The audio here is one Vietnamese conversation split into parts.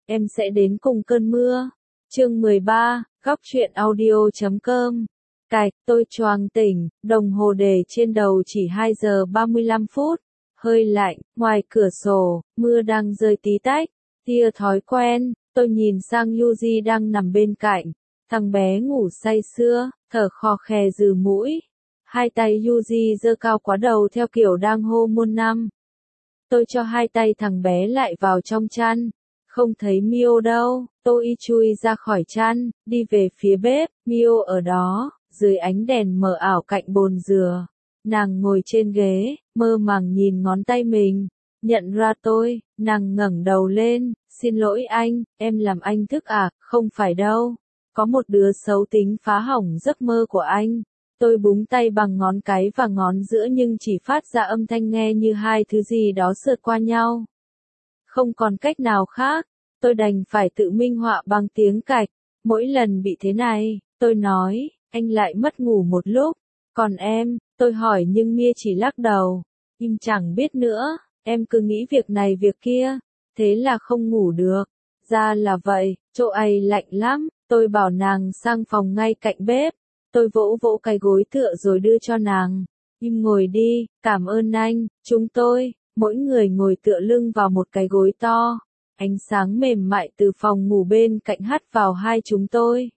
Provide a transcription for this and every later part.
em sẽ đến cùng cơn mưa. Chương 13, góc truyện audio.com. Cạch, tôi choàng tỉnh, đồng hồ đề trên đầu chỉ 2 giờ 35 phút. Hơi lạnh, ngoài cửa sổ, mưa đang rơi tí tách. Tia thói quen, tôi nhìn sang Yuji đang nằm bên cạnh. Thằng bé ngủ say sưa, thở khò khè rừ mũi. Hai tay Yuji giơ cao quá đầu theo kiểu đang hô muôn năm. Tôi cho hai tay thằng bé lại vào trong chăn. Không thấy Mio đâu, tôi chui ra khỏi chăn, đi về phía bếp, Mio ở đó, dưới ánh đèn mờ ảo cạnh bồn dừa. Nàng ngồi trên ghế, mơ màng nhìn ngón tay mình. Nhận ra tôi, nàng ngẩng đầu lên, xin lỗi anh, em làm anh thức à, không phải đâu. Có một đứa xấu tính phá hỏng giấc mơ của anh. Tôi búng tay bằng ngón cái và ngón giữa nhưng chỉ phát ra âm thanh nghe như hai thứ gì đó sượt qua nhau. Không còn cách nào khác, tôi đành phải tự minh họa bằng tiếng cạch. Mỗi lần bị thế này, tôi nói, anh lại mất ngủ một lúc. Còn em, tôi hỏi nhưng Mia chỉ lắc đầu. Im chẳng biết nữa, em cứ nghĩ việc này việc kia, thế là không ngủ được. Ra là vậy, chỗ ấy lạnh lắm, tôi bảo nàng sang phòng ngay cạnh bếp. Tôi vỗ vỗ cái gối tựa rồi đưa cho nàng. Im ngồi đi, cảm ơn anh, chúng tôi. Mỗi người ngồi tựa lưng vào một cái gối to. Ánh sáng mềm mại từ phòng ngủ bên cạnh hắt vào hai chúng tôi.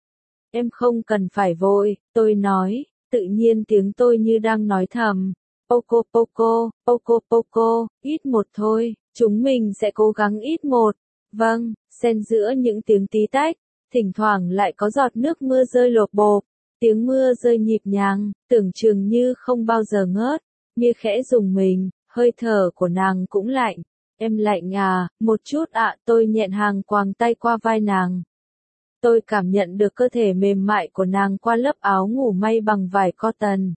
Em không cần phải vội, tôi nói, tự nhiên tiếng tôi như đang nói thầm. Poco poco, poco poco, ít một thôi, chúng mình sẽ cố gắng ít một. Vâng, xen giữa những tiếng tí tách, thỉnh thoảng lại có giọt nước mưa rơi lộp bộp. Tiếng mưa rơi nhịp nhàng, tưởng chừng như không bao giờ ngớt. Mia khẽ rùng mình. Hơi thở của nàng cũng lạnh. Em lạnh à, một chút ạ, tôi nhẹn hàng quàng tay qua vai nàng. Tôi cảm nhận được cơ thể mềm mại của nàng qua lớp áo ngủ may bằng vải cotton.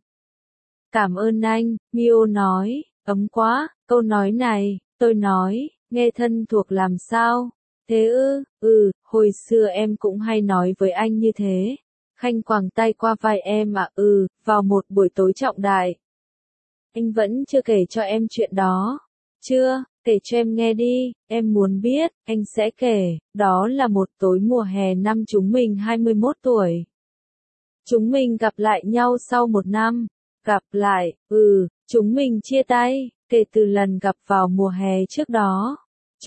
Cảm ơn anh, Mio nói, ấm quá, câu nói này, tôi nói, nghe thân thuộc làm sao? Thế hồi xưa em cũng hay nói với anh như thế. Khanh quàng tay qua vai em ạ, vào một buổi tối trọng đại. Anh vẫn chưa kể cho em chuyện đó. Chưa, kể cho em nghe đi, em muốn biết, anh sẽ kể. Đó là một tối mùa hè năm chúng mình 21 tuổi. Chúng mình gặp lại nhau sau một năm. Gặp lại, chúng mình chia tay, kể từ lần gặp vào mùa hè trước đó.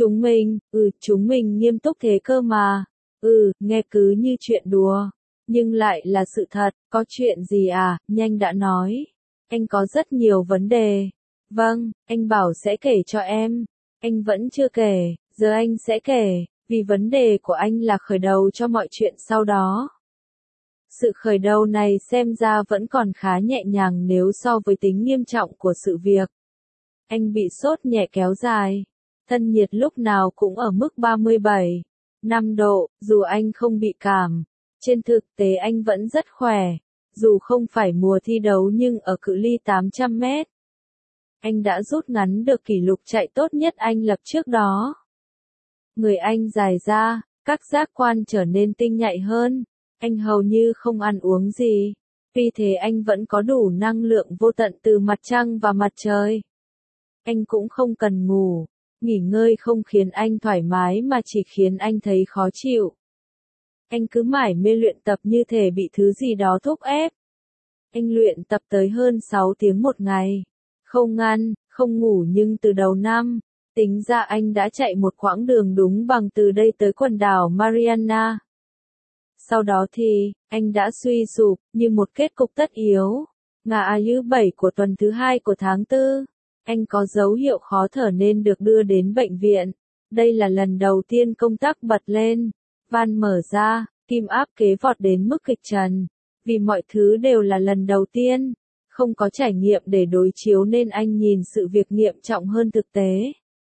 Chúng mình nghiêm túc thế cơ mà. Nghe cứ như chuyện đùa. Nhưng lại là sự thật, có chuyện gì à, nhanh đã nói. Anh có rất nhiều vấn đề. Vâng, anh bảo sẽ kể cho em. Anh vẫn chưa kể, giờ anh sẽ kể, vì vấn đề của anh là khởi đầu cho mọi chuyện sau đó. Sự khởi đầu này xem ra vẫn còn khá nhẹ nhàng nếu so với tính nghiêm trọng của sự việc. Anh bị sốt nhẹ kéo dài. Thân nhiệt lúc nào cũng ở mức 37,5 độ, dù anh không bị cảm. Trên thực tế anh vẫn rất khỏe. Dù không phải mùa thi đấu nhưng ở cự ly 800 mét, anh đã rút ngắn được kỷ lục chạy tốt nhất anh lập trước đó. Người anh dài ra, các giác quan trở nên tinh nhạy hơn, anh hầu như không ăn uống gì. Vì thế anh vẫn có đủ năng lượng vô tận từ mặt trăng và mặt trời. Anh cũng không cần ngủ, nghỉ ngơi không khiến anh thoải mái mà chỉ khiến anh thấy khó chịu. Anh cứ mải mê luyện tập như thể bị thứ gì đó thúc ép. Anh luyện tập tới hơn 6 tiếng một ngày. Không ăn, không ngủ nhưng từ đầu năm, tính ra anh đã chạy một quãng đường đúng bằng từ đây tới quần đảo Mariana. Sau đó thì, anh đã suy sụp, như một kết cục tất yếu. Ngày thứ 7 của tuần thứ 2 của tháng 4, anh có dấu hiệu khó thở nên được đưa đến bệnh viện. Đây là lần đầu tiên công tắc bật lên. Van mở ra, kim áp kế vọt đến mức kịch trần. Vì mọi thứ đều là lần đầu tiên, không có trải nghiệm để đối chiếu nên anh nhìn sự việc nghiêm trọng hơn thực tế.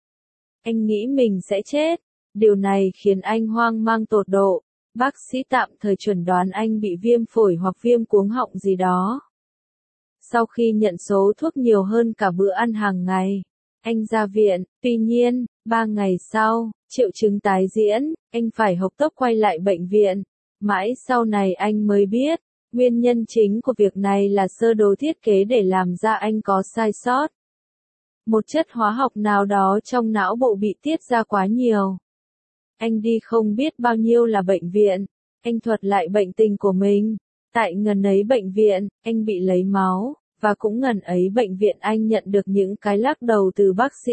Anh nghĩ mình sẽ chết. Điều này khiến anh hoang mang tột độ. Bác sĩ tạm thời chuẩn đoán anh bị viêm phổi hoặc viêm cuống họng gì đó. Sau khi nhận số thuốc nhiều hơn cả bữa ăn hàng ngày, anh ra viện. Tuy nhiên, 3 ngày sau, triệu chứng tái diễn, anh phải hộc tốc quay lại bệnh viện. Mãi sau này anh mới biết, nguyên nhân chính của việc này là sơ đồ thiết kế để làm ra anh có sai sót. Một chất hóa học nào đó trong não bộ bị tiết ra quá nhiều. Anh đi không biết bao nhiêu là bệnh viện. Anh thuật lại bệnh tình của mình. Tại ngần ấy bệnh viện, anh bị lấy máu, và cũng ngần ấy bệnh viện anh nhận được những cái lắc đầu từ bác sĩ.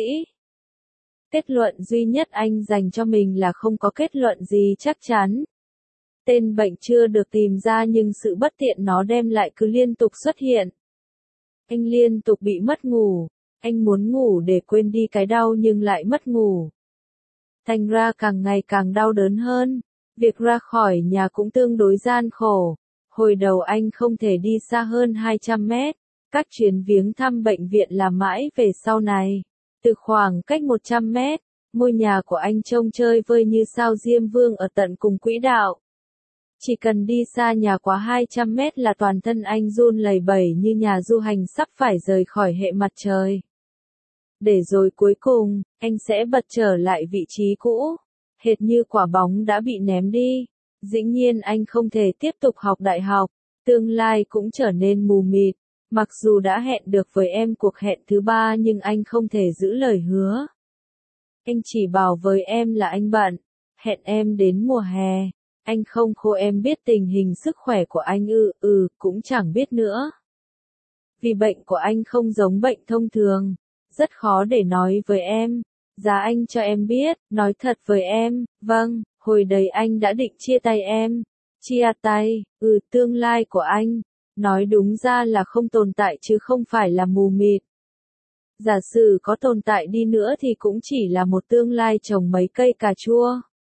Kết luận duy nhất anh dành cho mình là không có kết luận gì chắc chắn. Tên bệnh chưa được tìm ra nhưng sự bất tiện nó đem lại cứ liên tục xuất hiện. Anh liên tục bị mất ngủ. Anh muốn ngủ để quên đi cái đau nhưng lại mất ngủ. Thành ra càng ngày càng đau đớn hơn. Việc ra khỏi nhà cũng tương đối gian khổ. Hồi đầu anh không thể đi xa hơn 200 mét. Các chuyến viếng thăm bệnh viện là mãi về sau này. Từ khoảng cách 100 mét, ngôi nhà của anh trông chơi vơi như sao Diêm Vương ở tận cùng quỹ đạo. Chỉ cần đi xa nhà quá 200 mét là toàn thân anh run lẩy bẩy như nhà du hành sắp phải rời khỏi hệ mặt trời. Để rồi cuối cùng, anh sẽ bật trở lại vị trí cũ, hệt như quả bóng đã bị ném đi. Dĩ nhiên anh không thể tiếp tục học đại học, tương lai cũng trở nên mù mịt. Mặc dù đã hẹn được với em cuộc hẹn thứ 3 nhưng anh không thể giữ lời hứa. Anh chỉ bảo với em là anh bận, hẹn em đến mùa hè. Anh không khô em biết tình hình sức khỏe của anh cũng chẳng biết nữa. Vì bệnh của anh không giống bệnh thông thường, rất khó để nói với em. Giá anh cho em biết, nói thật với em, vâng, hồi đấy anh đã định chia tay em. Chia tay, tương lai của anh. Nói đúng ra là không tồn tại chứ không phải là mù mịt. Giả sử có tồn tại đi nữa thì cũng chỉ là một tương lai trồng mấy cây cà chua.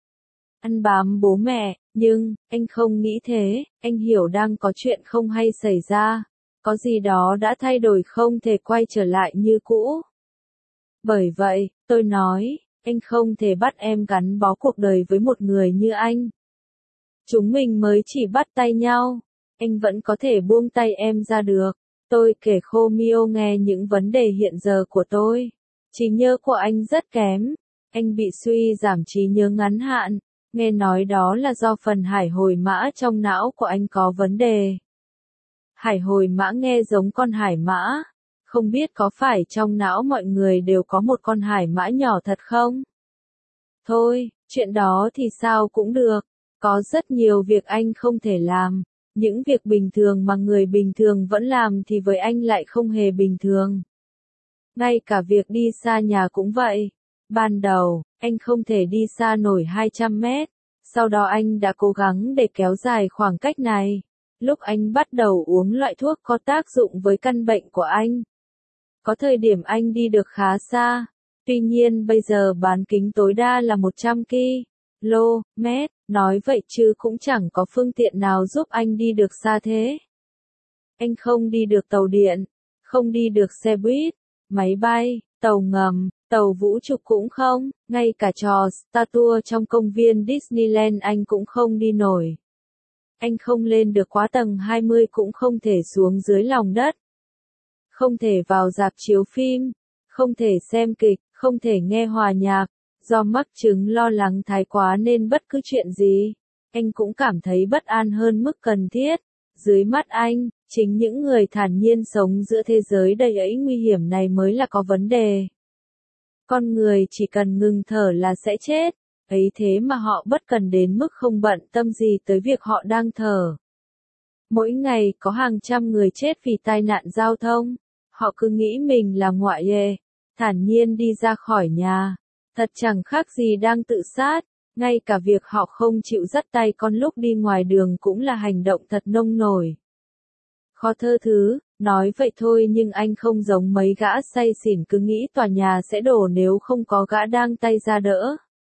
Ăn bám bố mẹ, nhưng, anh không nghĩ thế, anh hiểu đang có chuyện không hay xảy ra. Có gì đó đã thay đổi không thể quay trở lại như cũ. Bởi vậy, tôi nói, anh không thể bắt em gắn bó cuộc đời với một người như anh. Chúng mình mới chỉ bắt tay nhau. Anh vẫn có thể buông tay em ra được. Tôi kể khô Mio nghe những vấn đề hiện giờ của tôi. Trí nhớ của anh rất kém. Anh bị suy giảm trí nhớ ngắn hạn. Nghe nói đó là do phần hải hồi mã trong não của anh có vấn đề. Hải hồi mã nghe giống con hải mã. Không biết có phải trong não mọi người đều có một con hải mã nhỏ thật không? Thôi, chuyện đó thì sao cũng được. Có rất nhiều việc anh không thể làm. Những việc bình thường mà người bình thường vẫn làm thì với anh lại không hề bình thường. Ngay cả việc đi xa nhà cũng vậy. Ban đầu, anh không thể đi xa nổi 200 mét. Sau đó anh đã cố gắng để kéo dài khoảng cách này. Lúc anh bắt đầu uống loại thuốc có tác dụng với căn bệnh của anh. Có thời điểm anh đi được khá xa. Tuy nhiên bây giờ bán kính tối đa là 100 km, nói vậy chứ cũng chẳng có phương tiện nào giúp anh đi được xa thế. Anh không đi được tàu điện, không đi được xe buýt, máy bay, tàu ngầm, tàu vũ trụ cũng không, ngay cả trò Star Tour trong công viên Disneyland anh cũng không đi nổi. Anh không lên được quá tầng 20 cũng không thể xuống dưới lòng đất. Không thể vào rạp chiếu phim, không thể xem kịch, không thể nghe hòa nhạc. Do mắc chứng lo lắng thái quá nên bất cứ chuyện gì, anh cũng cảm thấy bất an hơn mức cần thiết. Dưới mắt anh, chính những người thản nhiên sống giữa thế giới đầy ấy nguy hiểm này mới là có vấn đề. Con người chỉ cần ngừng thở là sẽ chết, ấy thế mà họ bất cần đến mức không bận tâm gì tới việc họ đang thở. Mỗi ngày có hàng trăm người chết vì tai nạn giao thông, họ cứ nghĩ mình là ngoại lệ, thản nhiên đi ra khỏi nhà. Thật chẳng khác gì đang tự sát, ngay cả việc họ không chịu dắt tay con lúc đi ngoài đường cũng là hành động thật nông nổi. Khó thơ thứ, nói vậy thôi nhưng anh không giống mấy gã say xỉn cứ nghĩ tòa nhà sẽ đổ nếu không có gã đang tay ra đỡ.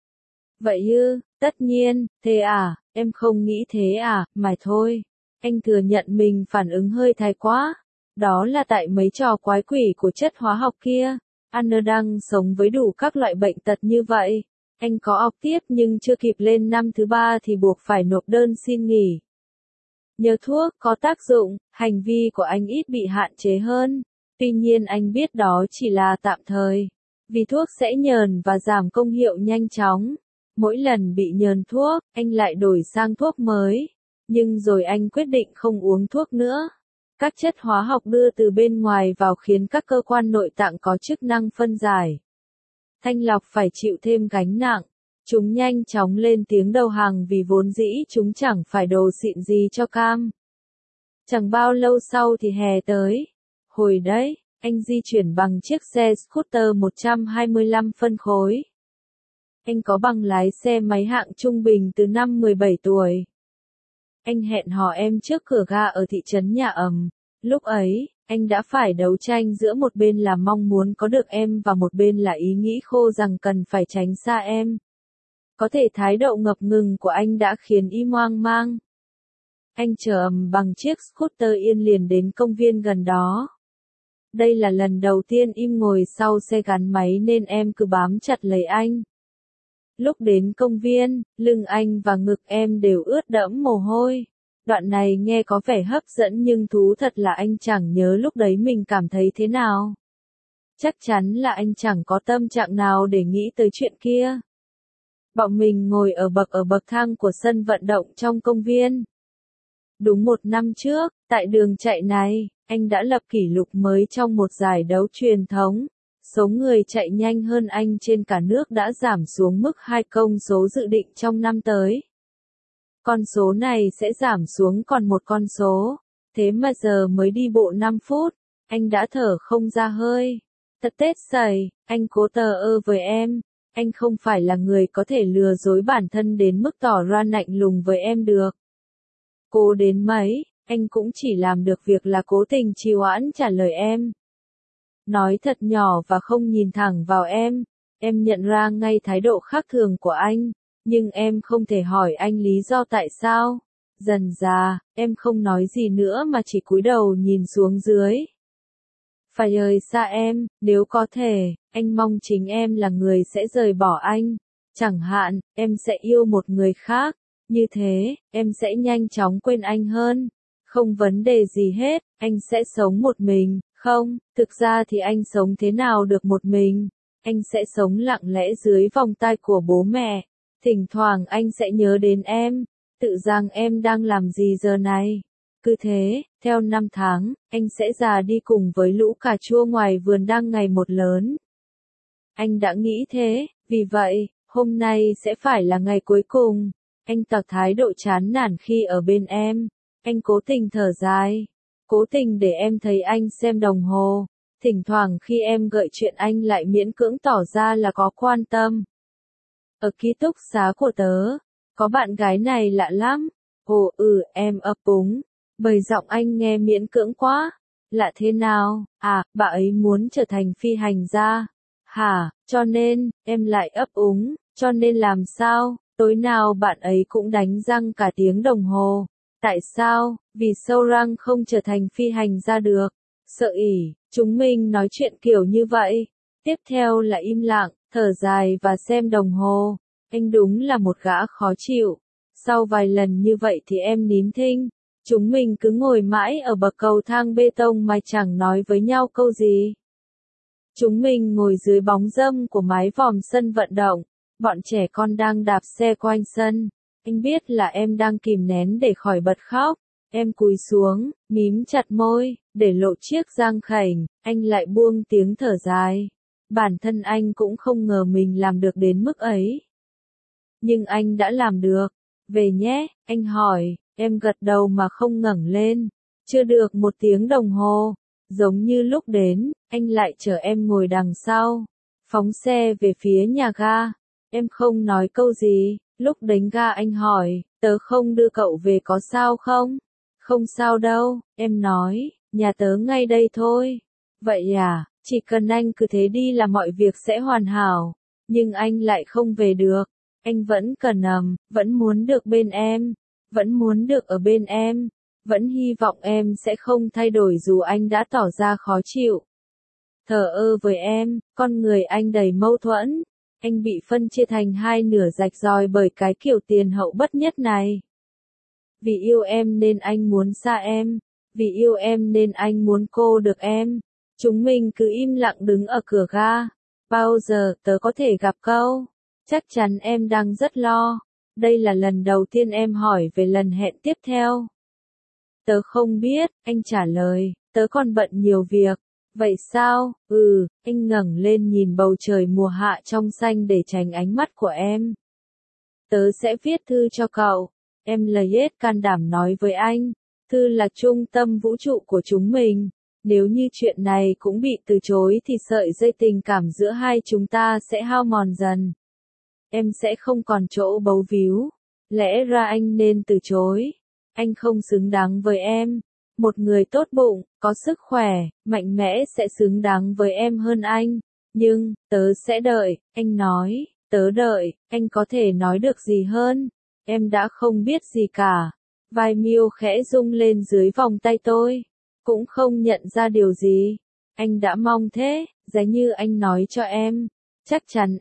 Vậy tất nhiên, thế à, em không nghĩ thế à, mà thôi. Anh thừa nhận mình phản ứng hơi thái quá. Đó là tại mấy trò quái quỷ của chất hóa học kia. Anna đang sống với đủ các loại bệnh tật như vậy. Anh có học tiếp nhưng chưa kịp lên năm thứ 3 thì buộc phải nộp đơn xin nghỉ. Nhờ thuốc có tác dụng, hành vi của anh ít bị hạn chế hơn. Tuy nhiên anh biết đó chỉ là tạm thời. Vì thuốc sẽ nhờn và giảm công hiệu nhanh chóng. Mỗi lần bị nhờn thuốc, anh lại đổi sang thuốc mới. Nhưng rồi anh quyết định không uống thuốc nữa. Các chất hóa học đưa từ bên ngoài vào khiến các cơ quan nội tạng có chức năng phân giải, thanh lọc phải chịu thêm gánh nặng. Chúng nhanh chóng lên tiếng đầu hàng vì vốn dĩ chúng chẳng phải đồ xịn gì cho cam. Chẳng bao lâu sau thì hè tới. Hồi đấy, anh di chuyển bằng chiếc xe scooter 125 phân khối. Anh có bằng lái xe máy hạng trung bình từ năm 17 tuổi. Anh hẹn hò em trước cửa ga ở thị trấn Nhà Ẩm. Lúc ấy, anh đã phải đấu tranh giữa một bên là mong muốn có được em và một bên là ý nghĩ khô rằng cần phải tránh xa em. Có thể thái độ ngập ngừng của anh đã khiến im hoang mang. Anh chở Ẩm bằng chiếc scooter yên liền đến công viên gần đó. Đây là lần đầu tiên im ngồi sau xe gắn máy nên em cứ bám chặt lấy anh. Lúc đến công viên, lưng anh và ngực em đều ướt đẫm mồ hôi. Đoạn này nghe có vẻ hấp dẫn nhưng thú thật là anh chẳng nhớ lúc đấy mình cảm thấy thế nào. Chắc chắn là anh chẳng có tâm trạng nào để nghĩ tới chuyện kia. Bọn mình ngồi ở bậc thang của sân vận động trong công viên. Đúng một năm trước, tại đường chạy này, anh đã lập kỷ lục mới trong một giải đấu truyền thống. Số người chạy nhanh hơn anh trên cả nước đã giảm xuống mức 2 công số dự định trong năm tới. Con số này sẽ giảm xuống còn một con số. Thế mà giờ mới đi bộ 5 phút, anh đã thở không ra hơi. Thật tết sẩy, anh cố tờ ơ với em. Anh không phải là người có thể lừa dối bản thân đến mức tỏ ra lạnh lùng với em được. Cố đến mấy, anh cũng chỉ làm được việc là cố tình trì hoãn trả lời em. Nói thật nhỏ và không nhìn thẳng vào em nhận ra ngay thái độ khác thường của anh, nhưng em không thể hỏi anh lý do tại sao. Dần dà, em không nói gì nữa mà chỉ cúi đầu nhìn xuống dưới. Phải rời xa em, nếu có thể, anh mong chính em là người sẽ rời bỏ anh. Chẳng hạn, em sẽ yêu một người khác, như thế, em sẽ nhanh chóng quên anh hơn. Không vấn đề gì hết, anh sẽ sống một mình. Không, thực ra thì anh sống thế nào được một mình. Anh sẽ sống lặng lẽ dưới vòng tay của bố mẹ. Thỉnh thoảng anh sẽ nhớ đến em, tự rằng em đang làm gì giờ này. Cứ thế, theo năm tháng, anh sẽ già đi cùng với lũ cà chua ngoài vườn đang ngày một lớn. Anh đã nghĩ thế, vì vậy, hôm nay sẽ phải là ngày cuối cùng. Anh tỏ thái độ chán nản khi ở bên em. Anh cố tình thở dài. Cố tình để em thấy anh xem đồng hồ. Thỉnh thoảng khi em gợi chuyện anh lại miễn cưỡng tỏ ra là có quan tâm. Ở ký túc xá của tớ, có bạn gái này lạ lắm. Ồ em ấp úng. Bởi giọng anh nghe miễn cưỡng quá. Lạ thế nào? À, bà ấy muốn trở thành phi hành gia. Hả, cho nên, em lại ấp úng, cho nên làm sao? Tối nào bạn ấy cũng đánh răng cả tiếng đồng hồ. Tại sao? Vì sâu răng không trở thành phi hành gia được. Sợ ỉ, chúng mình nói chuyện kiểu như vậy. Tiếp theo là im lặng, thở dài và xem đồng hồ. Anh đúng là một gã khó chịu. Sau vài lần như vậy thì em nín thinh. Chúng mình cứ ngồi mãi ở bậc cầu thang bê tông mà chẳng nói với nhau câu gì. Chúng mình ngồi dưới bóng râm của mái vòm sân vận động. Bọn trẻ con đang đạp xe quanh sân. Anh biết là em đang kìm nén để khỏi bật khóc. Em cúi xuống, mím chặt môi, để lộ chiếc răng khểnh. Anh lại buông tiếng thở dài. Bản thân anh cũng không ngờ mình làm được đến mức ấy. Nhưng anh đã làm được. Về nhé, anh hỏi. Em gật đầu mà không ngẩng lên. Chưa được một tiếng đồng hồ. Giống như lúc đến, anh lại chở em ngồi đằng sau. Phóng xe về phía nhà ga. Em không nói câu gì. Lúc đến ga anh hỏi, tớ không đưa cậu về có sao không? Không sao đâu, em nói, nhà tớ ngay đây thôi. Vậy à, chỉ cần anh cứ thế đi là mọi việc sẽ hoàn hảo. Nhưng anh lại không về được. Anh vẫn cần vẫn muốn được bên em. Vẫn muốn được ở bên em. Vẫn hy vọng em sẽ không thay đổi dù anh đã tỏ ra khó chịu. Thờ ơ với em, con người anh đầy mâu thuẫn. Anh bị phân chia thành hai nửa rạch ròi bởi cái kiểu tiền hậu bất nhất này. Vì yêu em nên anh muốn xa em. Vì yêu em nên anh muốn cô được em. Chúng mình cứ im lặng đứng ở cửa ga. Bao giờ tớ có thể gặp cậu? Chắc chắn em đang rất lo. Đây là lần đầu tiên em hỏi về lần hẹn tiếp theo. Tớ không biết, anh trả lời, tớ còn bận nhiều việc. Vậy sao? Anh ngẩng lên nhìn bầu trời mùa hạ trong xanh để tránh ánh mắt của em. Tớ sẽ viết thư cho cậu. Em lấy hết can đảm nói với anh. Thư là trung tâm vũ trụ của chúng mình. Nếu như chuyện này cũng bị từ chối thì sợi dây tình cảm giữa hai chúng ta sẽ hao mòn dần. Em sẽ không còn chỗ bấu víu. Lẽ ra anh nên từ chối. Anh không xứng đáng với em. Một người tốt bụng, có sức khỏe, mạnh mẽ sẽ xứng đáng với em hơn anh. Nhưng, tớ sẽ đợi, anh nói, tớ đợi, anh có thể nói được gì hơn? Em đã không biết gì cả. Vai Miêu khẽ rung lên dưới vòng tay tôi. Cũng không nhận ra điều gì. Anh đã mong thế, giá như anh nói cho em. Chắc chắn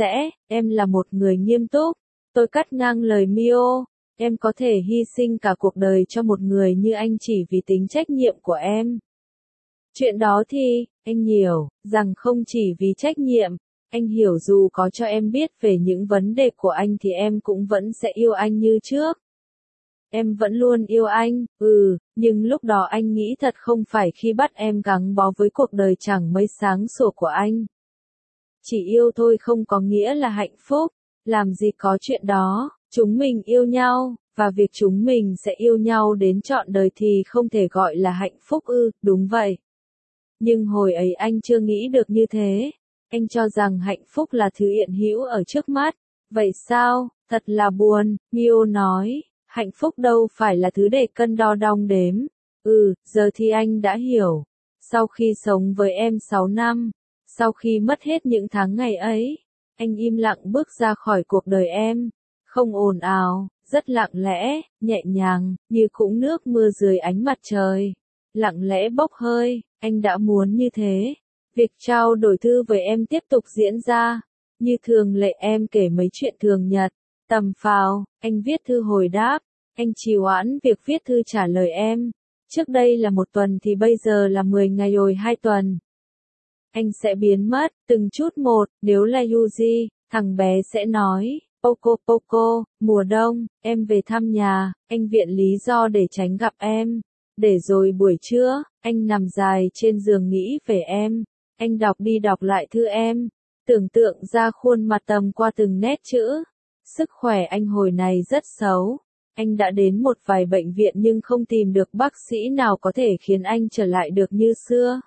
em là một người nghiêm túc. Tôi cắt ngang lời Mio. Em có thể hy sinh cả cuộc đời cho một người như anh chỉ vì tính trách nhiệm của em. Chuyện đó thì, anh hiểu, rằng không chỉ vì trách nhiệm, anh hiểu dù có cho em biết về những vấn đề của anh thì em cũng vẫn sẽ yêu anh như trước. Em vẫn luôn yêu anh, nhưng lúc đó anh nghĩ thật không phải khi bắt em gắn bó với cuộc đời chẳng mấy sáng sủa của anh. Chỉ yêu thôi không có nghĩa là hạnh phúc, làm gì có chuyện đó, chúng mình yêu nhau, và việc chúng mình sẽ yêu nhau đến trọn đời thì không thể gọi là hạnh phúc đúng vậy. Nhưng hồi ấy anh chưa nghĩ được như thế, anh cho rằng hạnh phúc là thứ hiện hữu ở trước mắt, vậy sao, thật là buồn, Mio nói, hạnh phúc đâu phải là thứ để cân đo đong đếm, giờ thì anh đã hiểu, sau khi sống với em 6 năm, sau khi mất hết những tháng ngày ấy, anh im lặng bước ra khỏi cuộc đời em, không ồn ào, rất lặng lẽ, nhẹ nhàng, như cũng nước mưa dưới ánh mặt trời, lặng lẽ bốc hơi, anh đã muốn như thế. Việc trao đổi thư với em tiếp tục diễn ra, như thường lệ em kể mấy chuyện thường nhật, tầm phào, anh viết thư hồi đáp, anh trì hoãn việc viết thư trả lời em, trước đây là 1 tuần thì bây giờ là 10 ngày rồi 2 tuần. Anh sẽ biến mất, từng chút một, nếu là Yuji, thằng bé sẽ nói, Poco, mùa đông, em về thăm nhà, anh viện lý do để tránh gặp em. Để rồi buổi trưa, anh nằm dài trên giường nghĩ về em, anh đọc đi đọc lại thư em, tưởng tượng ra khuôn mặt tầm qua từng nét chữ. Sức khỏe anh hồi này rất xấu, anh đã đến một vài bệnh viện nhưng không tìm được bác sĩ nào có thể khiến anh trở lại được như xưa.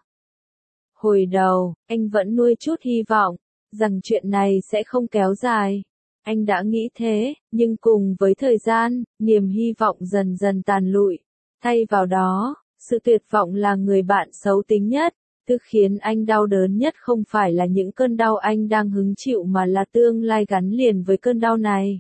Hồi đầu, anh vẫn nuôi chút hy vọng, rằng chuyện này sẽ không kéo dài. Anh đã nghĩ thế, nhưng cùng với thời gian, niềm hy vọng dần dần tàn lụi. Thay vào đó, sự tuyệt vọng là người bạn xấu tính nhất. Thứ khiến anh đau đớn nhất không phải là những cơn đau anh đang hứng chịu mà là tương lai gắn liền với cơn đau này.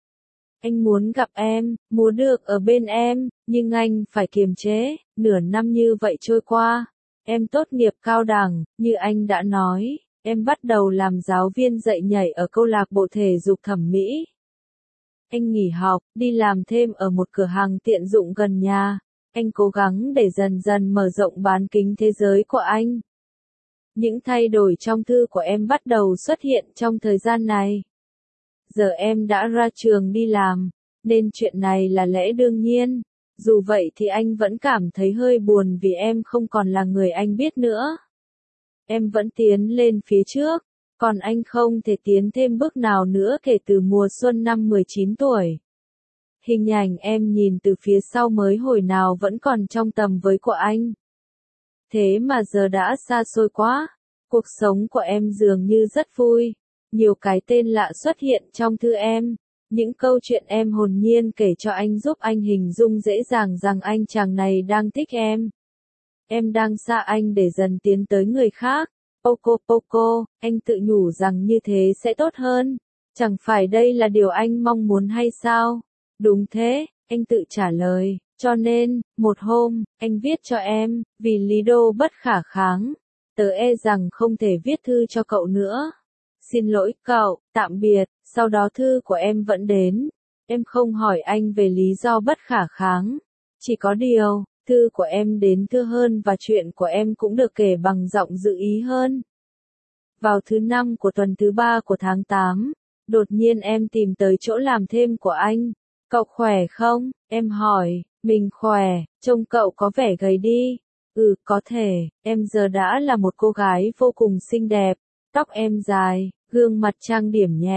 Anh muốn gặp em, muốn được ở bên em, nhưng anh phải kiềm chế, nửa năm như vậy trôi qua. Em tốt nghiệp cao đẳng, như anh đã nói, em bắt đầu làm giáo viên dạy nhảy ở câu lạc bộ thể dục thẩm mỹ. Anh nghỉ học, đi làm thêm ở một cửa hàng tiện dụng gần nhà. Anh cố gắng để dần dần mở rộng bán kính thế giới của anh. Những thay đổi trong thư của em bắt đầu xuất hiện trong thời gian này. Giờ em đã ra trường đi làm, nên chuyện này là lẽ đương nhiên. Dù vậy thì anh vẫn cảm thấy hơi buồn vì em không còn là người anh biết nữa. Em vẫn tiến lên phía trước, còn anh không thể tiến thêm bước nào nữa kể từ mùa xuân năm 19 tuổi. Hình ảnh em nhìn từ phía sau mới hồi nào vẫn còn trong tầm với của anh. Thế mà giờ đã xa xôi quá. Cuộc sống của em dường như rất vui. Nhiều cái tên lạ xuất hiện trong thư em. Những câu chuyện em hồn nhiên kể cho anh giúp anh hình dung dễ dàng rằng anh chàng này đang thích em. Em đang xa anh để dần tiến tới người khác. Poco, anh tự nhủ rằng như thế sẽ tốt hơn. Chẳng phải đây là điều anh mong muốn hay sao? Đúng thế, anh tự trả lời, cho nên, một hôm, anh viết cho em, vì lý do bất khả kháng. Tớ rằng không thể viết thư cho cậu nữa. Xin lỗi cậu, tạm biệt, sau đó thư của em vẫn đến. Em không hỏi anh về lý do bất khả kháng. Chỉ có điều, thư của em đến thưa hơn và chuyện của em cũng được kể bằng giọng dự ý hơn. Vào thứ 5 của tuần thứ 3 của tháng 8, đột nhiên em tìm tới chỗ làm thêm của anh. Cậu khỏe không? Em hỏi, mình khỏe, trông cậu có vẻ gầy đi. Có thể, em giờ đã là một cô gái vô cùng xinh đẹp, tóc em dài, gương mặt trang điểm nhẹ,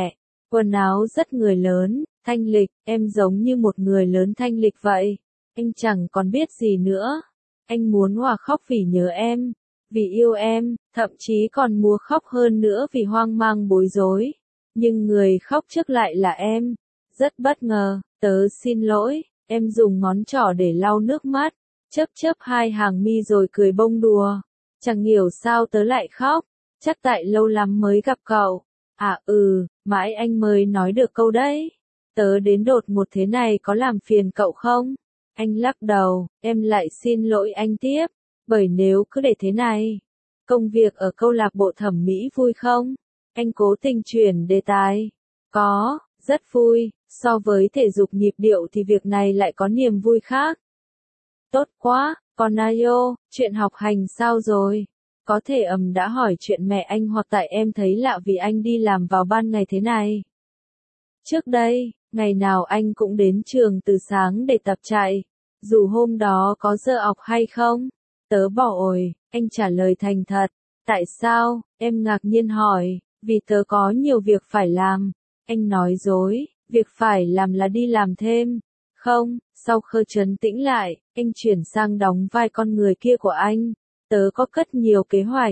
Quần áo rất người lớn, thanh lịch, em giống như một người lớn thanh lịch vậy. Anh chẳng còn biết gì nữa. Anh muốn hòa khóc vì nhớ em, vì yêu em, thậm chí còn muốn khóc hơn nữa vì hoang mang bối rối. Nhưng người khóc trước lại là em. Rất bất ngờ, tớ xin lỗi, em dùng ngón trỏ để lau nước mắt, chớp chớp hai hàng mi rồi cười bông đùa. Chẳng hiểu sao tớ lại khóc, chắc tại lâu lắm mới gặp cậu. À mãi anh mới nói được câu đấy. Tớ đến đột ngột thế này có làm phiền cậu không? Anh lắc đầu, em lại xin lỗi anh tiếp, bởi nếu cứ để thế này. Công việc ở câu lạc bộ thẩm mỹ vui không? Anh cố tình chuyển đề tài. Có, rất vui, so với thể dục nhịp điệu thì việc này lại có niềm vui khác. Tốt quá, còn Ayo, chuyện học hành sao rồi? Có thể đã hỏi chuyện mẹ anh hoặc tại em thấy lạ vì anh đi làm vào ban ngày thế này. Trước đây, ngày nào anh cũng đến trường từ sáng để tập chạy, dù hôm đó có giờ học hay không. Tớ bỏ ổi, anh trả lời thành thật. Tại sao? Em ngạc nhiên hỏi, vì tớ có nhiều việc phải làm. Anh nói dối, việc phải làm là đi làm thêm. Không, sau khi trấn tĩnh lại, anh chuyển sang đóng vai con người kia của anh. Tớ có cất nhiều kế hoạch.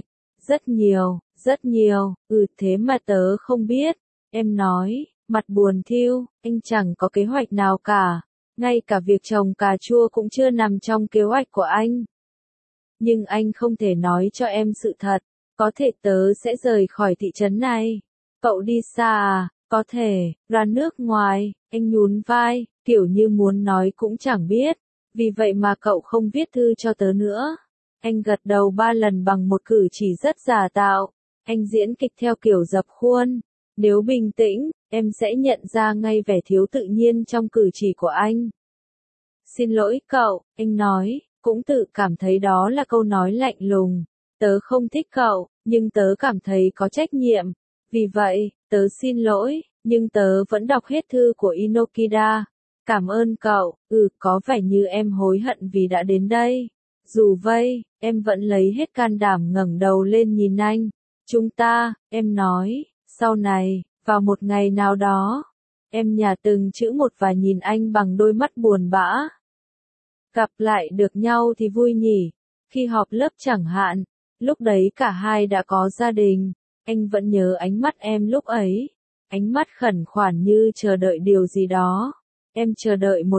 Rất nhiều, thế mà tớ không biết. Em nói, mặt buồn thiu, anh chẳng có kế hoạch nào cả. Ngay cả việc trồng cà chua cũng chưa nằm trong kế hoạch của anh. Nhưng anh không thể nói cho em sự thật. Có thể tớ sẽ rời khỏi thị trấn này. Cậu đi xa à? Có thể, ra nước ngoài, anh nhún vai, kiểu như muốn nói cũng chẳng biết. Vì vậy mà cậu không viết thư cho tớ nữa. Anh gật đầu 3 lần bằng một cử chỉ rất giả tạo. Anh diễn kịch theo kiểu dập khuôn. Nếu bình tĩnh, em sẽ nhận ra ngay vẻ thiếu tự nhiên trong cử chỉ của anh. Xin lỗi cậu, anh nói, cũng tự cảm thấy đó là câu nói lạnh lùng. Tớ không thích cậu, nhưng tớ cảm thấy có trách nhiệm. Vì vậy, tớ xin lỗi, nhưng tớ vẫn đọc hết thư của Inokida. Cảm ơn cậu, có vẻ như em hối hận vì đã đến đây. Dù vậy, em vẫn lấy hết can đảm ngẩng đầu lên nhìn anh. Chúng ta, em nói, sau này, vào một ngày nào đó, em nhả từng chữ một và nhìn anh bằng đôi mắt buồn bã. Gặp lại được nhau thì vui nhỉ, khi họp lớp chẳng hạn, lúc đấy cả hai đã có gia đình, anh vẫn nhớ ánh mắt em lúc ấy, ánh mắt khẩn khoản như chờ đợi điều gì đó, em chờ đợi một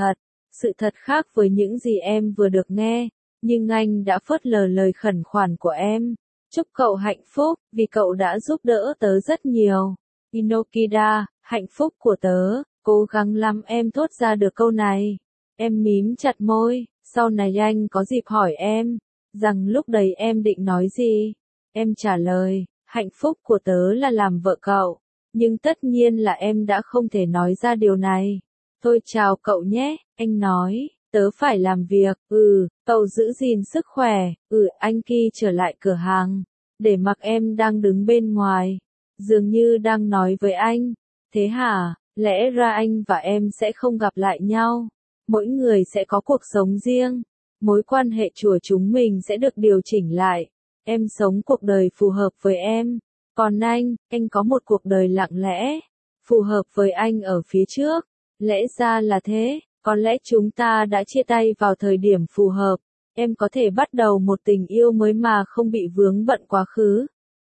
sự thật khác với những gì em vừa được nghe, nhưng anh đã phớt lờ lời khẩn khoản của em. Chúc cậu hạnh phúc, vì cậu đã giúp đỡ tớ rất nhiều. Inokida, hạnh phúc của tớ, cố gắng lắm em thốt ra được câu này. Em mím chặt môi, sau này anh có dịp hỏi em, rằng lúc đấy em định nói gì. Em trả lời, hạnh phúc của tớ là làm vợ cậu, nhưng tất nhiên là em đã không thể nói ra điều này. Thôi chào cậu nhé, anh nói, tớ phải làm việc, cậu giữ gìn sức khỏe, anh Ki trở lại cửa hàng, để mặc em đang đứng bên ngoài, dường như đang nói với anh, thế hả, lẽ ra anh và em sẽ không gặp lại nhau. Mỗi người sẽ có cuộc sống riêng, mối quan hệ của chúng mình sẽ được điều chỉnh lại. Em sống cuộc đời phù hợp với em, còn anh có một cuộc đời lặng lẽ, phù hợp với anh ở phía trước. Lẽ ra là thế, có lẽ chúng ta đã chia tay vào thời điểm phù hợp. Em có thể bắt đầu một tình yêu mới mà không bị vướng bận quá khứ.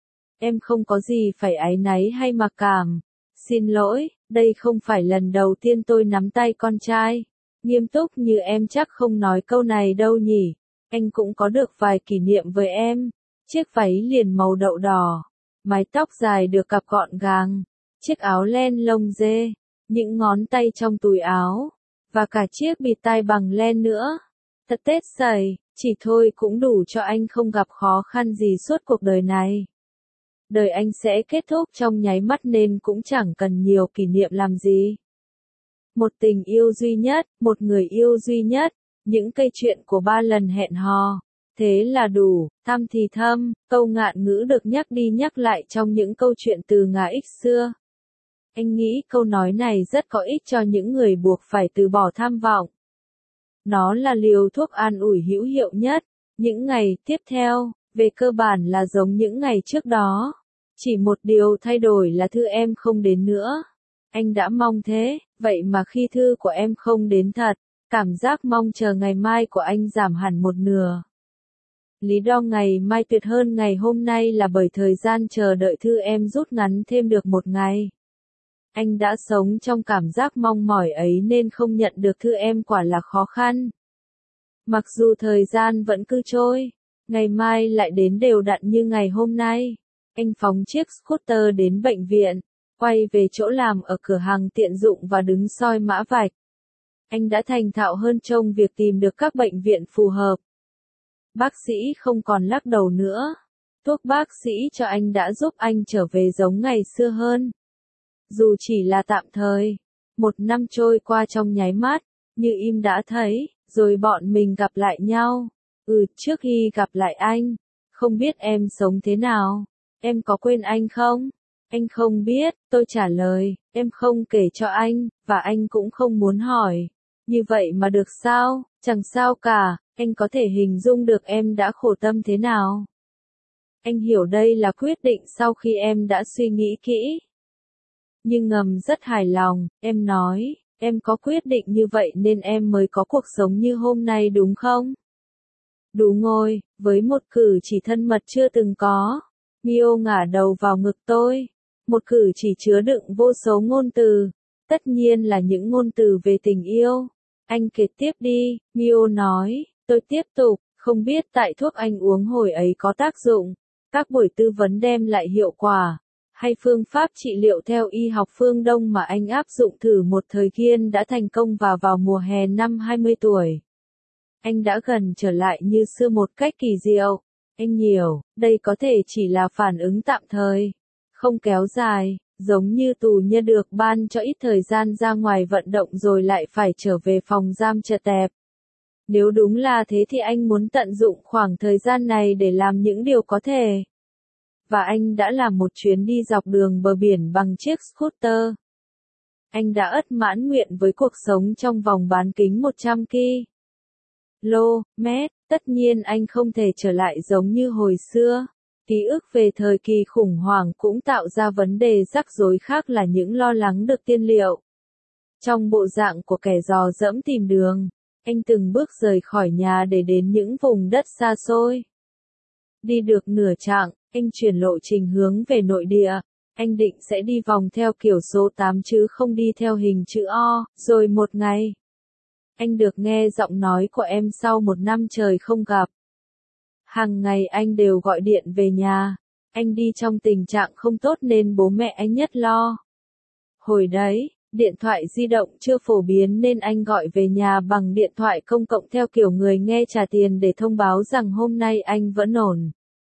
Em không có gì phải áy náy hay mặc cảm. Xin lỗi, đây không phải lần đầu tiên tôi nắm tay con trai. Nghiêm túc như em chắc không nói câu này đâu nhỉ. Anh cũng có được vài kỷ niệm với em. Chiếc váy liền màu đậu đỏ. Mái tóc dài được cặp gọn gàng. Chiếc áo len lông dê. Những ngón tay trong túi áo. Và cả chiếc bịt tai bằng len nữa. Thật Tết sẩy, chỉ thôi cũng đủ cho anh không gặp khó khăn gì suốt cuộc đời này. Đời anh sẽ kết thúc trong nháy mắt nên cũng chẳng cần nhiều kỷ niệm làm gì. Một tình yêu duy nhất, một người yêu duy nhất, những cây chuyện của 3 lần hẹn hò. Thế là đủ, thăm thì thâm, câu ngạn ngữ được nhắc đi nhắc lại trong những câu chuyện từ ngà ích xưa. Anh nghĩ câu nói này rất có ích cho những người buộc phải từ bỏ tham vọng. Nó là liều thuốc an ủi hữu hiệu nhất. Những ngày tiếp theo, về cơ bản là giống những ngày trước đó. Chỉ một điều thay đổi là thư em không đến nữa. Anh đã mong thế, vậy mà khi thư của em không đến thật, cảm giác mong chờ ngày mai của anh giảm hẳn một nửa. Lý do ngày mai tuyệt hơn ngày hôm nay là bởi thời gian chờ đợi thư em rút ngắn thêm được một ngày. Anh đã sống trong cảm giác mong mỏi ấy nên không nhận được thư em quả là khó khăn. Mặc dù thời gian vẫn cứ trôi, ngày mai lại đến đều đặn như ngày hôm nay. Anh phóng chiếc scooter đến bệnh viện, quay về chỗ làm ở cửa hàng tiện dụng và đứng soi mã vạch. Anh đã thành thạo hơn trong việc tìm được các bệnh viện phù hợp. Bác sĩ không còn lắc đầu nữa. Thuốc bác sĩ cho anh đã giúp anh trở về giống ngày xưa hơn. Dù chỉ là tạm thời, một năm trôi qua trong nháy mắt, như im đã thấy, rồi bọn mình gặp lại nhau. Trước khi gặp lại anh, không biết em sống thế nào, em có quên anh không? Anh không biết, tôi trả lời, em không kể cho anh, và anh cũng không muốn hỏi. Như vậy mà được sao? Chẳng sao cả, anh có thể hình dung được em đã khổ tâm thế nào. Anh hiểu đây là quyết định sau khi em đã suy nghĩ kỹ. Nhưng ngầm rất hài lòng, em nói, em có quyết định như vậy nên em mới có cuộc sống như hôm nay đúng không? Đúng rồi, với một cử chỉ thân mật chưa từng có. Mio ngả đầu vào ngực tôi. Một cử chỉ chứa đựng vô số ngôn từ. Tất nhiên là những ngôn từ về tình yêu. Anh kể tiếp đi, Mio nói. Tôi tiếp tục, không biết tại thuốc anh uống hồi ấy có tác dụng. Các buổi tư vấn đem lại hiệu quả. Hay phương pháp trị liệu theo y học phương Đông mà anh áp dụng thử một thời gian đã thành công vào mùa hè năm 20 tuổi. Anh đã gần trở lại như xưa một cách kỳ diệu. Anh hiểu, đây có thể chỉ là phản ứng tạm thời, không kéo dài, giống như tù nhân được ban cho ít thời gian ra ngoài vận động rồi lại phải trở về phòng giam chật hẹp. Nếu đúng là thế thì anh muốn tận dụng khoảng thời gian này để làm những điều có thể. Và anh đã làm một chuyến đi dọc đường bờ biển bằng chiếc scooter. Anh đã ất mãn nguyện với cuộc sống trong vòng bán kính 100 km. Tất nhiên anh không thể trở lại giống như hồi xưa. Ký ức về thời kỳ khủng hoảng cũng tạo ra vấn đề rắc rối khác là những lo lắng được tiên liệu. Trong bộ dạng của kẻ dò dẫm tìm đường, anh từng bước rời khỏi nhà để đến những vùng đất xa xôi. Đi được nửa chặng, anh chuyển lộ trình hướng về nội địa. Anh định sẽ đi vòng theo kiểu số 8 chứ không đi theo hình chữ O. Rồi một ngày, anh được nghe giọng nói của em sau một năm trời không gặp. Hàng ngày anh đều gọi điện về nhà. Anh đi trong tình trạng không tốt nên bố mẹ anh nhất lo. Hồi đấy, điện thoại di động chưa phổ biến nên anh gọi về nhà bằng điện thoại công cộng theo kiểu người nghe trả tiền để thông báo rằng hôm nay anh vẫn ổn.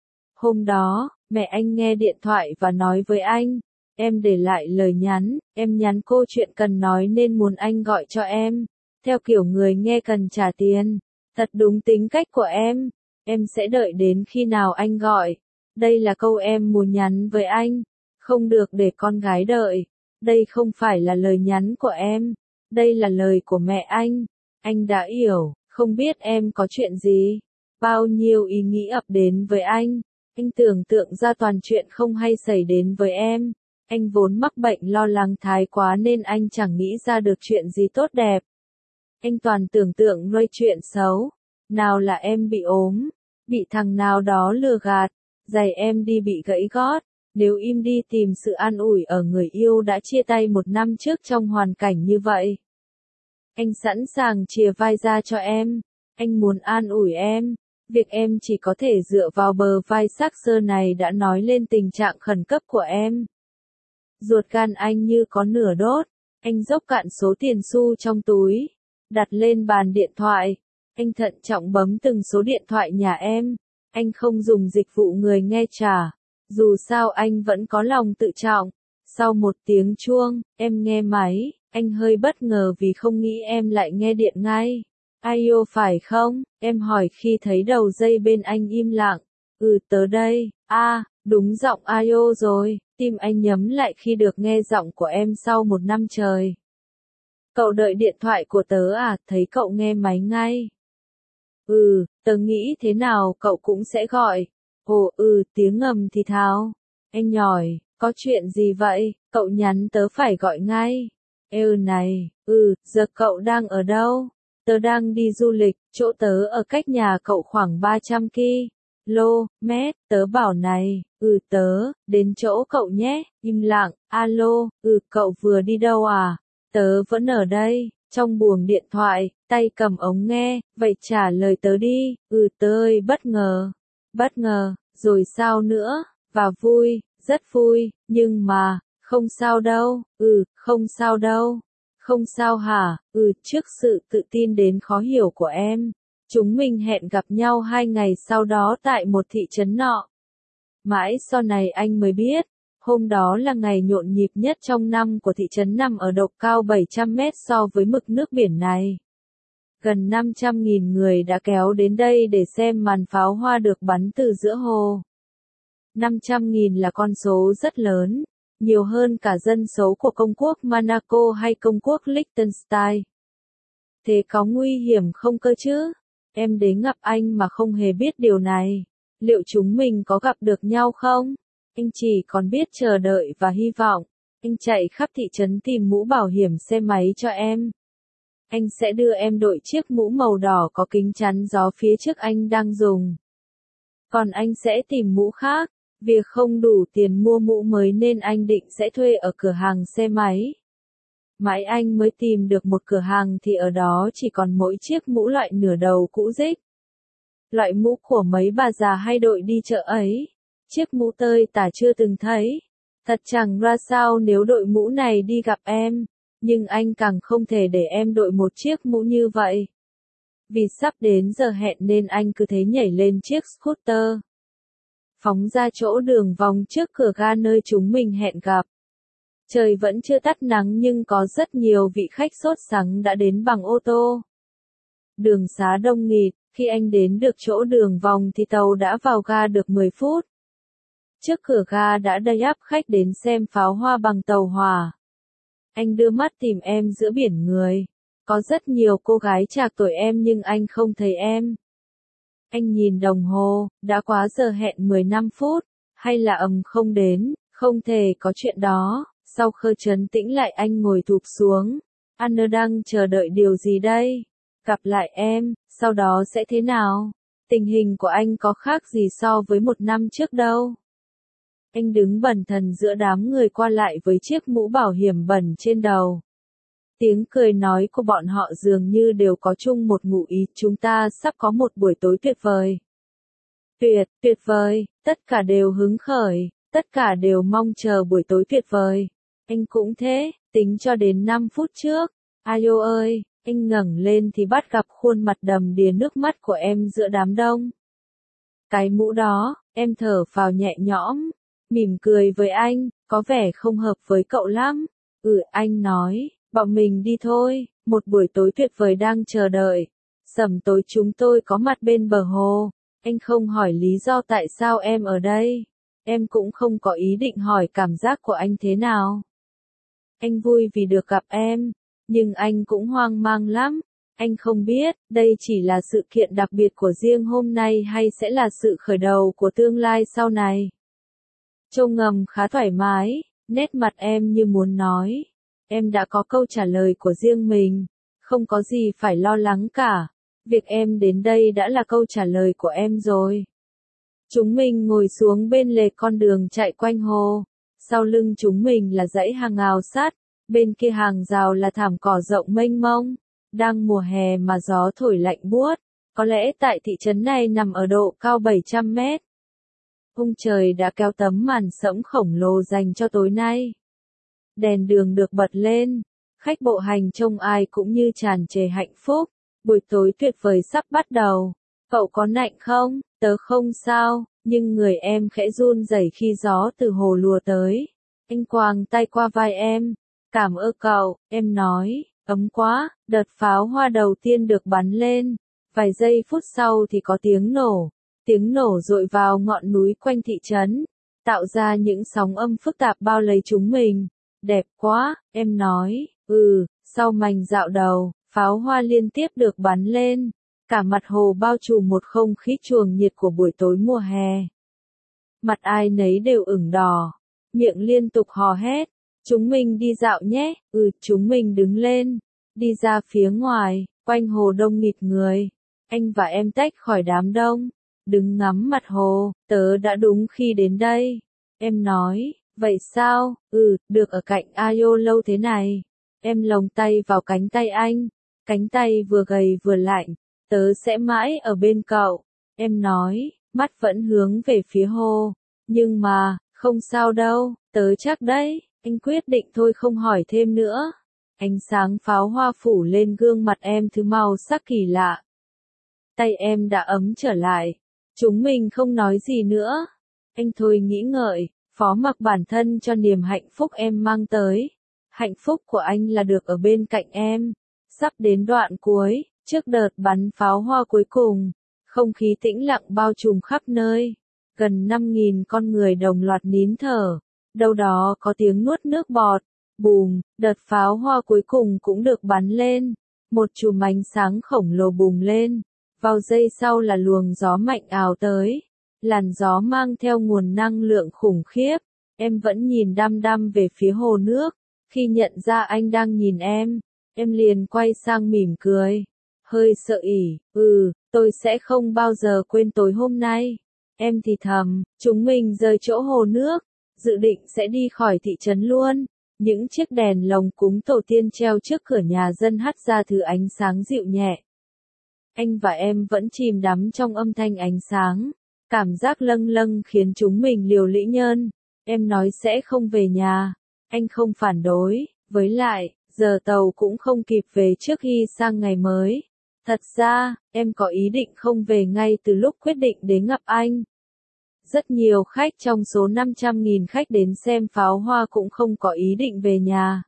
Hôm đó, mẹ anh nghe điện thoại và nói với anh, em để lại lời nhắn, em nhắn cô chuyện cần nói nên muốn anh gọi cho em. Theo kiểu người nghe cần trả tiền. Thật đúng tính cách của em sẽ đợi đến khi nào anh gọi. Đây là câu em muốn nhắn với anh. Không được để con gái đợi. Đây không phải là lời nhắn của em. Đây là lời của mẹ anh. Anh đã hiểu, không biết em có chuyện gì. Bao nhiêu ý nghĩ ập đến với anh. Anh tưởng tượng ra toàn chuyện không hay xảy đến với em. Anh vốn mắc bệnh lo lắng thái quá nên anh chẳng nghĩ ra được chuyện gì tốt đẹp. Anh toàn tưởng tượng nuôi chuyện xấu. Nào là em bị ốm, bị thằng nào đó lừa gạt, giày em đi bị gãy gót. Nếu im đi tìm sự an ủi ở người yêu đã chia tay một năm trước trong hoàn cảnh như vậy. Anh sẵn sàng chìa vai ra cho em. Anh muốn an ủi em. Việc em chỉ có thể dựa vào bờ vai xác xơ này đã nói lên tình trạng khẩn cấp của em. Ruột gan anh như có nửa đốt. Anh dốc cạn số tiền xu trong túi. Đặt lên bàn điện thoại. Anh thận trọng bấm từng số điện thoại nhà em. Anh không dùng dịch vụ người nghe trả. Dù sao anh vẫn có lòng tự trọng. Sau một tiếng chuông, em nghe máy. Anh hơi bất ngờ vì không nghĩ em lại nghe điện ngay. Ayo phải không? Em hỏi khi thấy đầu dây bên anh im lặng. Tớ đây. Đúng giọng Ayo rồi. Tim anh nhấm lại khi được nghe giọng của em sau một năm trời. Cậu đợi điện thoại của tớ à? Thấy cậu nghe máy ngay. Tớ nghĩ thế nào cậu cũng sẽ gọi. Tiếng ngầm thì thào. Anh nhỏi, có chuyện gì vậy, cậu nhắn tớ phải gọi ngay. Này, giờ cậu đang ở đâu? Tớ đang đi du lịch, chỗ tớ ở cách nhà cậu khoảng 300 km, tớ bảo này, đến chỗ cậu nhé, im lặng, alo, cậu vừa đi đâu à? Tớ vẫn ở đây, trong buồng điện thoại, tay cầm ống nghe, vậy trả lời tớ đi, tớ ơi bất ngờ, rồi sao nữa, và vui, rất vui, nhưng mà, không sao đâu, không sao đâu. Không sao hả, trước sự tự tin đến khó hiểu của em, chúng mình hẹn gặp nhau 2 ngày sau đó tại một thị trấn nọ. Mãi sau này anh mới biết, hôm đó là ngày nhộn nhịp nhất trong năm của thị trấn nằm ở độ cao 700 mét so với mực nước biển này. Gần 500.000 người đã kéo đến đây để xem màn pháo hoa được bắn từ giữa hồ. 500.000 là con số rất lớn, nhiều hơn cả dân số của công quốc Monaco hay công quốc Liechtenstein. Thế có nguy hiểm không cơ chứ? Em đến gặp anh mà không hề biết điều này. Liệu chúng mình có gặp được nhau không? Anh chỉ còn biết chờ đợi và hy vọng. Anh chạy khắp thị trấn tìm mũ bảo hiểm xe máy cho em. Anh sẽ đưa em đội chiếc mũ màu đỏ có kính chắn gió phía trước anh đang dùng. Còn anh sẽ tìm mũ khác. Việc không đủ tiền mua mũ mới nên anh định sẽ thuê ở cửa hàng xe máy. Mãi anh mới tìm được một cửa hàng thì ở đó chỉ còn mỗi chiếc mũ loại nửa đầu cũ rích. Loại mũ của mấy bà già hay đội đi chợ ấy. Chiếc mũ tơi tả chưa từng thấy. Thật chẳng ra sao nếu đội mũ này đi gặp em. Nhưng anh càng không thể để em đội một chiếc mũ như vậy. Vì sắp đến giờ hẹn nên anh cứ thế nhảy lên chiếc scooter. Phóng ra chỗ đường vòng trước cửa ga nơi chúng mình hẹn gặp. Trời vẫn chưa tắt nắng nhưng có rất nhiều vị khách sốt sắng đã đến bằng ô tô. Đường xá đông nghịt, khi anh đến được chỗ đường vòng thì tàu đã vào ga được 10 phút. Trước cửa ga đã đầy ắp khách đến xem pháo hoa bằng tàu hỏa. Anh đưa mắt tìm em giữa biển người. Có rất nhiều cô gái trạc tuổi em nhưng anh không thấy em. Anh nhìn đồng hồ, đã quá giờ hẹn 15 phút, hay là không đến, không thể có chuyện đó. Sau khơi trấn tĩnh lại anh ngồi thụp xuống. Anh đang chờ đợi điều gì đây? Gặp lại em, sau đó sẽ thế nào? Tình hình của anh có khác gì so với 1 năm trước đâu? Anh đứng bần thần giữa đám người qua lại với chiếc mũ bảo hiểm bẩn trên đầu. Tiếng cười nói của bọn họ dường như đều có chung một ngụ ý, chúng ta sắp có một buổi tối tuyệt vời. Tuyệt vời, tất cả đều hứng khởi, tất cả đều mong chờ buổi tối tuyệt vời. Anh cũng thế, tính cho đến 5 phút trước. Ayo ơi, anh ngẩng lên thì bắt gặp khuôn mặt đầm đìa nước mắt của em giữa đám đông. Cái mũ đó, em thở phào nhẹ nhõm, mỉm cười với anh, có vẻ không hợp với cậu lắm. Anh nói, bọn mình đi thôi, một buổi tối tuyệt vời đang chờ đợi. Sẩm tối chúng tôi có mặt bên bờ hồ. Anh không hỏi lý do tại sao em ở đây. Em cũng không có ý định hỏi cảm giác của anh thế nào. Anh vui vì được gặp em, nhưng anh cũng hoang mang lắm. Anh không biết, đây chỉ là sự kiện đặc biệt của riêng hôm nay hay sẽ là sự khởi đầu của tương lai sau này. Châu Ngầm khá thoải mái, nét mặt em như muốn nói. Em đã có câu trả lời của riêng mình, không có gì phải lo lắng cả. Việc em đến đây đã là câu trả lời của em rồi. Chúng mình ngồi xuống bên lề con đường chạy quanh hồ. Sau lưng chúng mình là dãy hàng rào sắt, bên kia hàng rào là thảm cỏ rộng mênh mông. Đang mùa hè mà gió thổi lạnh buốt, có lẽ tại thị trấn này nằm ở độ cao 700 mét. Ông trời đã kéo tấm màn sẫm khổng lồ dành cho tối nay. Đèn đường được bật lên, khách bộ hành trông ai cũng như tràn trề hạnh phúc. Buổi tối tuyệt vời sắp bắt đầu. Cậu có lạnh không? Tớ không sao, nhưng người em khẽ run rẩy khi gió từ hồ lùa tới. Anh quàng tay qua vai em. Cảm ơn cậu, em nói, ấm quá. Đợt pháo hoa đầu tiên được bắn lên. Vài giây phút sau thì có tiếng nổ. Tiếng nổ dội vào ngọn núi quanh thị trấn, tạo ra những sóng âm phức tạp bao lấy chúng mình. Đẹp quá, em nói, sau màn dạo đầu, pháo hoa liên tiếp được bắn lên. Cả mặt hồ bao trùm một không khí chuồng nhiệt của buổi tối mùa hè. mặt ai nấy đều ửng đỏ, miệng liên tục hò hét, chúng mình đi dạo nhé, chúng mình đứng lên, đi ra phía ngoài, quanh hồ đông nghịt người, anh và em tách khỏi đám đông, đứng ngắm mặt hồ, tớ đã đúng khi đến đây, em nói, vậy sao, được ở cạnh Ayo lâu thế này, em lồng tay vào cánh tay anh, cánh tay vừa gầy vừa lạnh, tớ sẽ mãi ở bên cậu, em nói, mắt vẫn hướng về phía hồ, nhưng mà, không sao đâu, tớ chắc đấy, anh quyết định thôi không hỏi thêm nữa. Ánh sáng pháo hoa phủ lên gương mặt em thứ màu sắc kỳ lạ. Tay em đã ấm trở lại. Chúng mình không nói gì nữa. Anh thôi nghĩ ngợi, phó mặc bản thân cho niềm hạnh phúc em mang tới. Hạnh phúc của anh là được ở bên cạnh em. Sắp đến đoạn cuối, trước đợt bắn pháo hoa cuối cùng, không khí tĩnh lặng bao trùm khắp nơi. Gần 5.000 con người đồng loạt nín thở. Đâu đó có tiếng nuốt nước bọt. Bùm, đợt pháo hoa cuối cùng cũng được bắn lên. Một chùm ánh sáng khổng lồ bùng lên. Vào giây sau là luồng gió mạnh ào tới. Làn gió mang theo nguồn năng lượng khủng khiếp. Em vẫn nhìn đăm đăm về phía hồ nước. Khi nhận ra anh đang nhìn em liền quay sang mỉm cười. Hơi sợ ỉ, tôi sẽ không bao giờ quên tối hôm nay. Em thì thầm, chúng mình rời chỗ hồ nước. Dự định sẽ đi khỏi thị trấn luôn. Những chiếc đèn lồng cúng tổ tiên treo trước cửa nhà dân hắt ra thứ ánh sáng dịu nhẹ. Anh và em vẫn chìm đắm trong âm thanh ánh sáng. Cảm giác lâng lâng khiến chúng mình liều lĩnh nhân. Em nói sẽ không về nhà. Anh không phản đối. Với lại, giờ tàu cũng không kịp về trước khi sang ngày mới. Thật ra, em có ý định không về ngay từ lúc quyết định đến gặp anh. Rất nhiều khách trong số 500.000 khách đến xem pháo hoa cũng không có ý định về nhà.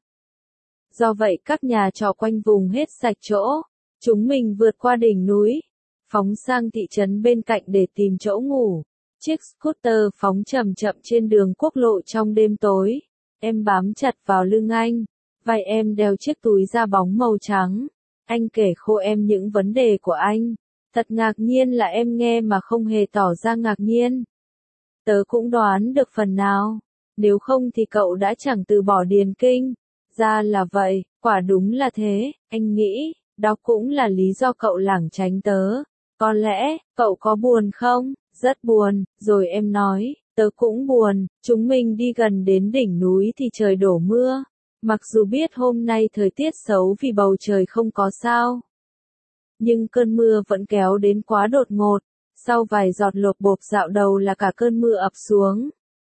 Do vậy các nhà trọ quanh vùng hết sạch chỗ. Chúng mình vượt qua đỉnh núi, phóng sang thị trấn bên cạnh để tìm chỗ ngủ. Chiếc scooter phóng chậm chậm trên đường quốc lộ trong đêm tối. Em bám chặt vào lưng anh. Vai em đeo chiếc túi da bóng màu trắng. Anh kể khô em những vấn đề của anh. Thật ngạc nhiên là em nghe mà không hề tỏ ra ngạc nhiên. Tớ cũng đoán được phần nào. Nếu không thì cậu đã chẳng từ bỏ điền kinh. Ra là vậy, quả đúng là thế, anh nghĩ, đó cũng là lý do cậu lảng tránh tớ. Có lẽ, cậu có buồn không? Rất buồn, rồi em nói, tớ cũng buồn, chúng mình đi gần đến đỉnh núi thì trời đổ mưa. Mặc dù biết hôm nay thời tiết xấu vì bầu trời không có sao. Nhưng cơn mưa vẫn kéo đến quá đột ngột. Sau vài giọt lộp bộp dạo đầu là cả cơn mưa ập xuống.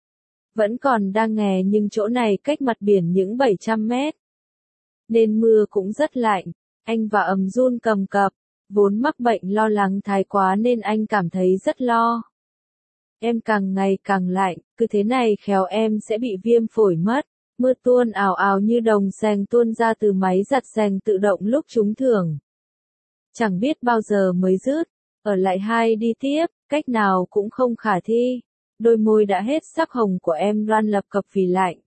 Vẫn còn đang nghè nhưng chỗ này cách mặt biển những 700 mét. Nên mưa cũng rất lạnh, anh và ấm run cầm cập, vốn mắc bệnh lo lắng thái quá nên anh cảm thấy rất lo. Em càng ngày càng lạnh, cứ thế này khéo em sẽ bị viêm phổi mất. Mưa tuôn ào ào như đồng xèng tuôn ra từ máy giặt xèng tự động lúc trúng thưởng. Chẳng biết bao giờ mới dứt. Ở lại hai đi tiếp, cách nào cũng không khả thi. Đôi môi đã hết sắc hồng của em loan lập cập vì lạnh.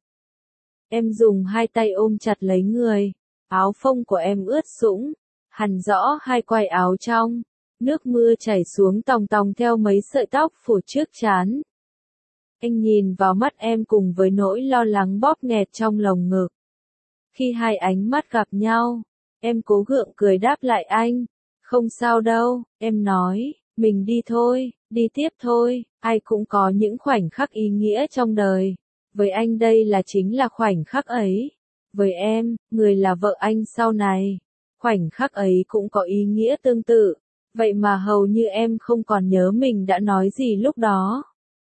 Em dùng hai tay ôm chặt lấy người. Áo phông của em ướt sũng. Hằn rõ hai quai áo trong. Nước mưa chảy xuống tòng tòng theo mấy sợi tóc phủ trước trán. Anh nhìn vào mắt em cùng với nỗi lo lắng bóp nghẹt trong lồng ngực. Khi hai ánh mắt gặp nhau, em cố gượng cười đáp lại anh. Không sao đâu, em nói, mình đi thôi, đi tiếp thôi, ai cũng có những khoảnh khắc ý nghĩa trong đời. Với anh đây là chính là khoảnh khắc ấy. Với em, người là vợ anh sau này, khoảnh khắc ấy cũng có ý nghĩa tương tự. Vậy mà hầu như em không còn nhớ mình đã nói gì lúc đó.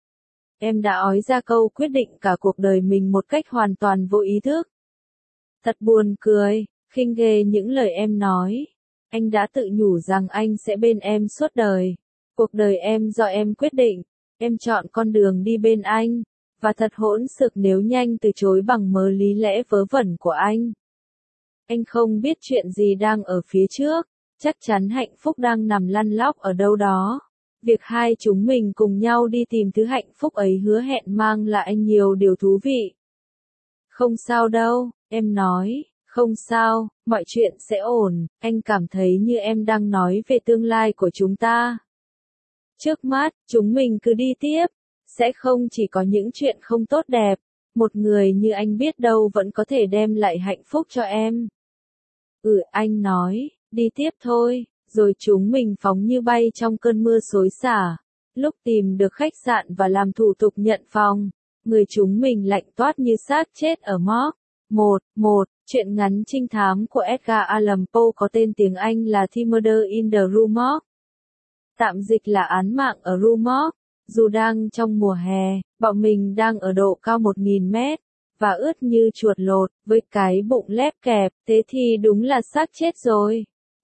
Em đã ói ra câu quyết định cả cuộc đời mình một cách hoàn toàn vô ý thức. Thật buồn cười, khinh ghê những lời em nói. Anh đã tự nhủ rằng anh sẽ bên em suốt đời. Cuộc đời em do em quyết định. Em chọn con đường đi bên anh. Và thật hỗn xược nếu nhanh từ chối bằng mớ lý lẽ vớ vẩn của anh. Anh không biết chuyện gì đang ở phía trước. Chắc chắn hạnh phúc đang nằm lăn lóc ở đâu đó. Việc hai chúng mình cùng nhau đi tìm thứ hạnh phúc ấy hứa hẹn mang lại nhiều điều thú vị. Không sao đâu, em nói. Không sao, mọi chuyện sẽ ổn, anh cảm thấy như em đang nói về tương lai của chúng ta. Trước mắt, chúng mình cứ đi tiếp. sẽ không chỉ có những chuyện không tốt đẹp. Một người như anh biết đâu vẫn có thể đem lại hạnh phúc cho em. Anh nói, đi tiếp thôi, rồi chúng mình phóng như bay trong cơn mưa xối xả. Lúc tìm được khách sạn và làm thủ tục nhận phòng, người chúng mình lạnh toát như xác chết ở morgue. Truyện ngắn trinh thám của Edgar Allan Poe có tên tiếng Anh là The Murder in the Rue Morgue. Tạm dịch là án mạng ở Rue Morgue. Dù đang trong mùa hè, bọn mình đang ở độ cao 1.000 mét, và ướt như chuột lột, với cái bụng lép kẹp, thế thì đúng là xác chết rồi.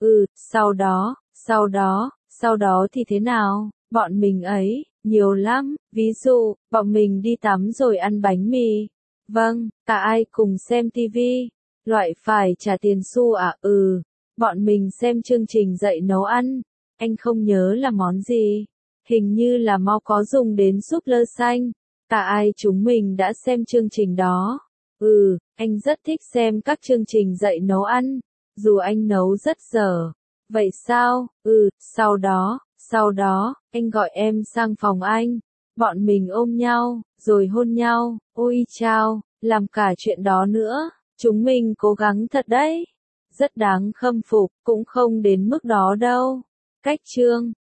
Sau đó thì thế nào? Bọn mình ấy, nhiều lắm, ví dụ, bọn mình đi tắm rồi ăn bánh mì. Vâng, cả ai cùng xem tivi. Loại phải trả tiền xu à? Bọn mình xem chương trình dạy nấu ăn. Anh không nhớ là món gì. Hình như là mau có dùng đến súp lơ xanh. Cả ai chúng mình đã xem chương trình đó. Anh rất thích xem các chương trình dạy nấu ăn. Dù anh nấu rất dở. Vậy sao? Sau đó, anh gọi em sang phòng anh. Bọn mình ôm nhau, rồi hôn nhau. Ôi chao, làm cả chuyện đó nữa. Chúng mình cố gắng thật đấy. Rất đáng khâm phục, cũng không đến mức đó đâu. Cách chương